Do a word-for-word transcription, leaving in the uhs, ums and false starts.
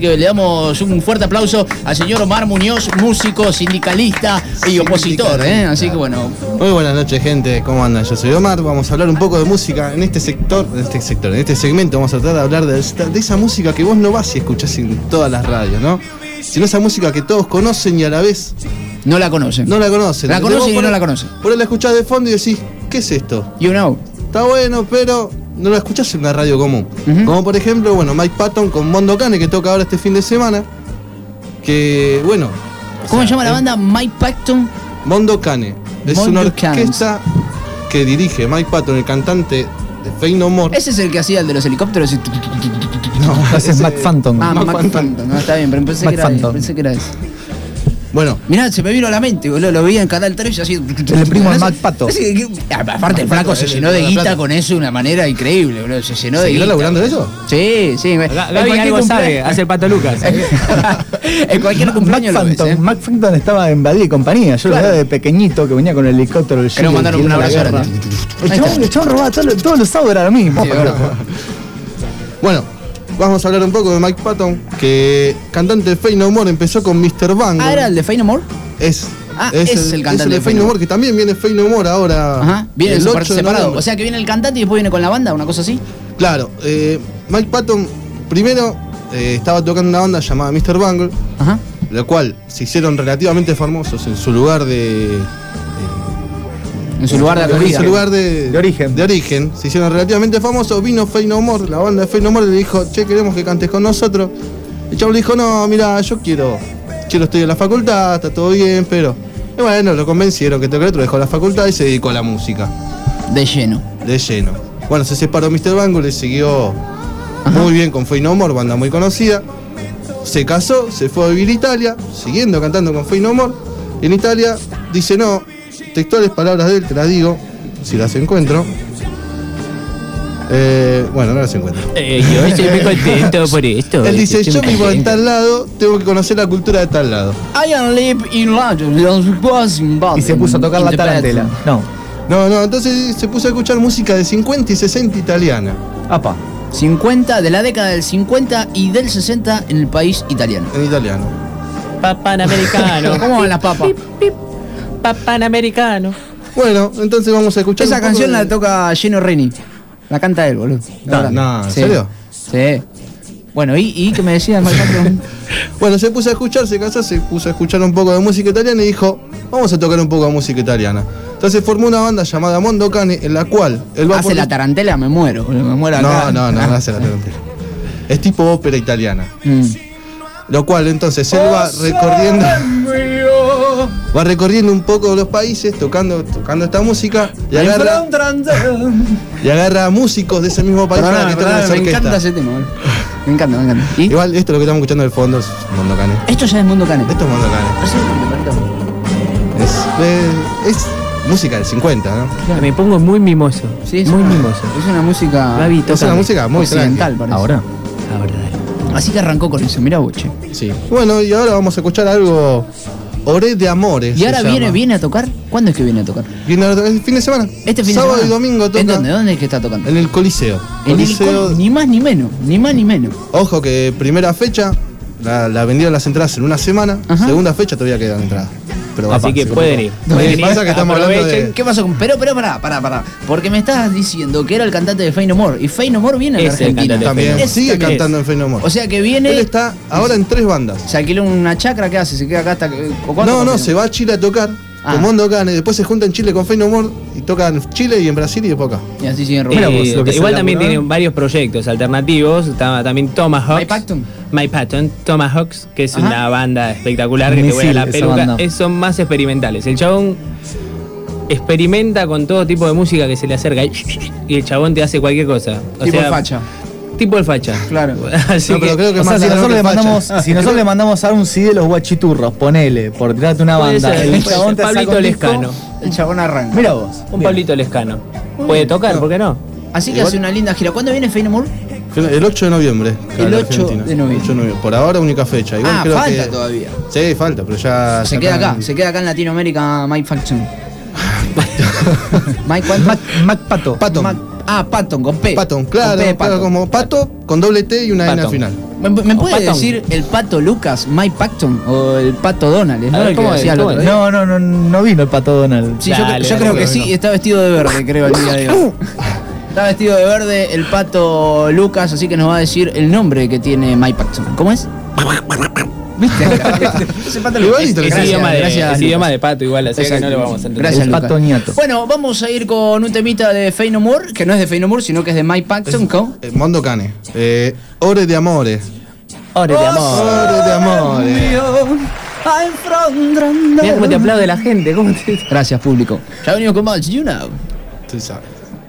Le damos un fuerte aplauso al señor Omar Muñoz, músico, sindicalista y opositor, ¿eh? Así que bueno. Muy buenas noches, gente. ¿Cómo andan? Yo soy Omar. Vamos a hablar un poco de música en este sector, en este sector, en este segmento. Vamos a tratar de hablar de, de esa música que vos no vas y escuchás en todas las radios, ¿no? Sino esa música que todos conocen y a la vez no la conocen. No la conocen. La conocen y no la conocen. Por ahí la escuchás de fondo y decís, ¿qué es esto? You know. Está bueno, pero no la escuchás en una radio común. Uh-huh. Como por ejemplo, bueno, Mike Patton con Mondo Cane, que toca ahora este fin de semana. Que, bueno. ¿Cómo sea, se llama la banda? Mike Patton. Mondo Cane. Es Mondo una orquesta Canes. Que dirige Mike Patton, el cantante de Faith No More. Ese es el que hacía el de los helicópteros. Y... No, ese es Mac Phantom. Ah, Mac, Mac Phantom. Phantom. No, está bien, pero pensé que, era, pensé que era ese. Bueno. Mirá, se me vino a la mente, boludo. Lo vi en Canal tres así. El primo de Mac Pato. Aparte, el flaco se llenó de guita con eso de una manera increíble, boludo. Se llenó de guita. ¿Seguirá laburando de eso? Sí, sí. Gaby algo sabe, hace el Pato Lucas. En cualquier cumpleaños lo ves, ¿eh? Mac Phantom estaba en Badía y compañía. Yo claro. Lo veía de pequeñito que venía con el helicóptero. Quiero mandar un abrazo ahora. El chabón robaba todos los sábados, era lo mismo. Bueno. Vamos a hablar un poco de Mike Patton, que cantante de Faith No More, empezó con mister Bungle. Ah, ¿era el de Faith No More? Es. Ah, es, es el, el cantante es el de Faith No More, que también viene Faith No More ahora. Ajá, viene el ocho separado. O sea que viene el cantante y después viene con la banda, una cosa así. Claro, eh, Mike Patton primero eh, estaba tocando una banda llamada mister Bungle, Ajá. La cual se hicieron relativamente famosos en su lugar de. En su lugar de acogida. En su lugar de, de origen. De origen. Se hicieron relativamente famosos. Vino Faith No More, la banda de Faith No More, le dijo, che, queremos que cantes con nosotros. El chavo le dijo, no, mira, yo quiero, quiero estudiar en la facultad, está todo bien, pero. Y bueno, lo convencieron que toque el otro, dejó la facultad y se dedicó a la música. De lleno. De lleno. Bueno, se separó mister Bungle, le siguió Ajá. muy bien con Faith No More, banda muy conocida. Se casó, se fue a vivir a Italia, siguiendo cantando con Faith No More. En Italia dice, no. Textuales palabras de él, te las digo, si las encuentro. Eh, bueno, no las encuentro. Eh, yo estoy muy contento por esto. Él dice, yo vivo en tal lado, tengo que conocer la cultura de tal lado. I live in London. Y se puso a tocar la tarantela. No. No, no, entonces se puso a escuchar música de cincuenta y sesenta italiana. Apa. cincuenta, de la década del cincuenta y del sesenta en el país italiano. En italiano. Papanamericano. ¿Cómo van las papas? Pip, pip. Papanamericano. Bueno, entonces vamos a escuchar. Esa canción de... la toca Gino Reni. La canta él, boludo. No, no, ¿en sí. serio? Sí. Bueno, ¿y, y qué me decías, Bueno, se puso a escuchar, se casó, se puso a escuchar un poco de música italiana y dijo, vamos a tocar un poco de música italiana. Entonces formó una banda llamada Mondo Cane, en la cual él va ¿Hace por... la tarantela? Me muero, boludo, me muero acá. No, no, no, no hace la tarantela. Es tipo ópera italiana. Mm. Lo cual entonces él va recorriendo va recorriendo un poco los países tocando tocando esta música y agarra y agarra músicos de ese mismo país para que toquen esa orquesta. Me encanta ese tema, boludo. Me encanta, me encanta. ¿Y? Igual esto lo que estamos escuchando del fondo es Mondo Cane. Esto ya es Mondo Cane. Esto es Mondo Cane. Es, es, es música del cincuenta, ¿no? Claro. Me pongo muy mimoso. Sí, es muy una, mimoso. Es una música. Gaby, es una música muy occidental, parece. Ahora. Ahora dale. Así que arrancó con eso, mirá, boche. Sí. Bueno, y ahora vamos a escuchar algo. Oré de Amores. ¿Y ahora viene, viene a tocar? ¿Cuándo es que viene a tocar? Viene a, el fin de semana. Este fin Sábado de semana. y domingo toca. ¿En dónde? ¿Dónde es que está tocando? En el Coliseo. En Coliseo. el Col- ni más ni menos, ni más ni menos. Ojo que primera fecha, la, la vendieron las entradas en una semana. Ajá. Segunda fecha todavía quedan entradas. Pero Así papá, que pueden ir. Pueden ir. Pasa que estamos hablando de... ¿Qué pasó con...? Pero, pero, pará, pará, pará. Porque me estabas diciendo que era el cantante de Faith No More. Y Faith No More viene a la Argentina. También es, sigue también cantando es. en Faith No More. O sea que viene... Él está ahora en tres bandas. Se alquiló una chacra, ¿qué hace? ¿Se queda acá hasta...? No, no, se va a Chile a tocar. Ah. Con Mondo Cane, después se junta en Chile con Faith No More y toca en Chile y en Brasil y después acá. Y así siguen robando. Eh, igual también laburado. Tiene varios proyectos alternativos. Está también Tomahawks. Mike Patton. Mike Patton, Tomahawks, que es Ajá. una banda espectacular que Misil, te vuela la peluca. Es, son más experimentales. El chabón experimenta con todo tipo de música que se le acerca y el chabón te hace cualquier cosa. O tipo sea, el facha. Tipo el facha. Claro. Así no, pero que, creo que o más sea, si nosotros, le mandamos, facha. si nosotros le mandamos a un C D de los Guachiturros, ponele, por tirarte una Puede banda, ser, el chabón te Pablito saca un Lescano. disco, El chabón arranca. Mira vos. Un mira. Pablito Lescano. Puede tocar, ¿por qué no? Así que Igual. hace una linda gira. ¿Cuándo viene Faith No More? El ocho de noviembre. El ocho de noviembre. ocho de noviembre. Por ahora única fecha. Igual Ah, creo falta que... todavía. Sí, falta, pero ya... Se ya queda están... acá, se queda acá en Latinoamérica Mike Patton. Mike Mac, Mac, Mac Pato. Patton. Mac, ah, Patton, con P. Patton, claro, Con P, claro, Patton. como pato con doble T y una N al Patton. final. ¿Me, me puede Patton. decir el Pato Lucas, Mike Patton o el Pato Donald? ¿No? A ver, El que ¿cómo es? decía el ¿Cómo otro es? día. No, no, no, no vino el Pato Donald. Sí, yo, Dale, yo dale, creo que dale. sí, está vestido de verde, creo, el día de hoy. Está vestido de verde el Pato Lucas, así que nos va a decir el nombre que tiene Mike Patton. ¿Cómo es? ¿Viste? Ese Pato Lucas. Igualito, Es Gracias, idioma de, gracias, es Lucas. idioma de pato igual, así que Exacto. no lo vamos a entender. Gracias, El Lucas. Pato Ñato. Bueno, vamos a ir con un temita de Faith No More, que no es de Faith No More, sino que es de Mike Patton. ¿Con? Eh, Mondo Cane. Eh, Ore de Amores. Ore de amor. Ore de Amores. Mira cómo te aplaude la gente, cómo te... Gracias, público. Ya venimos con más, you know. Tú sabes.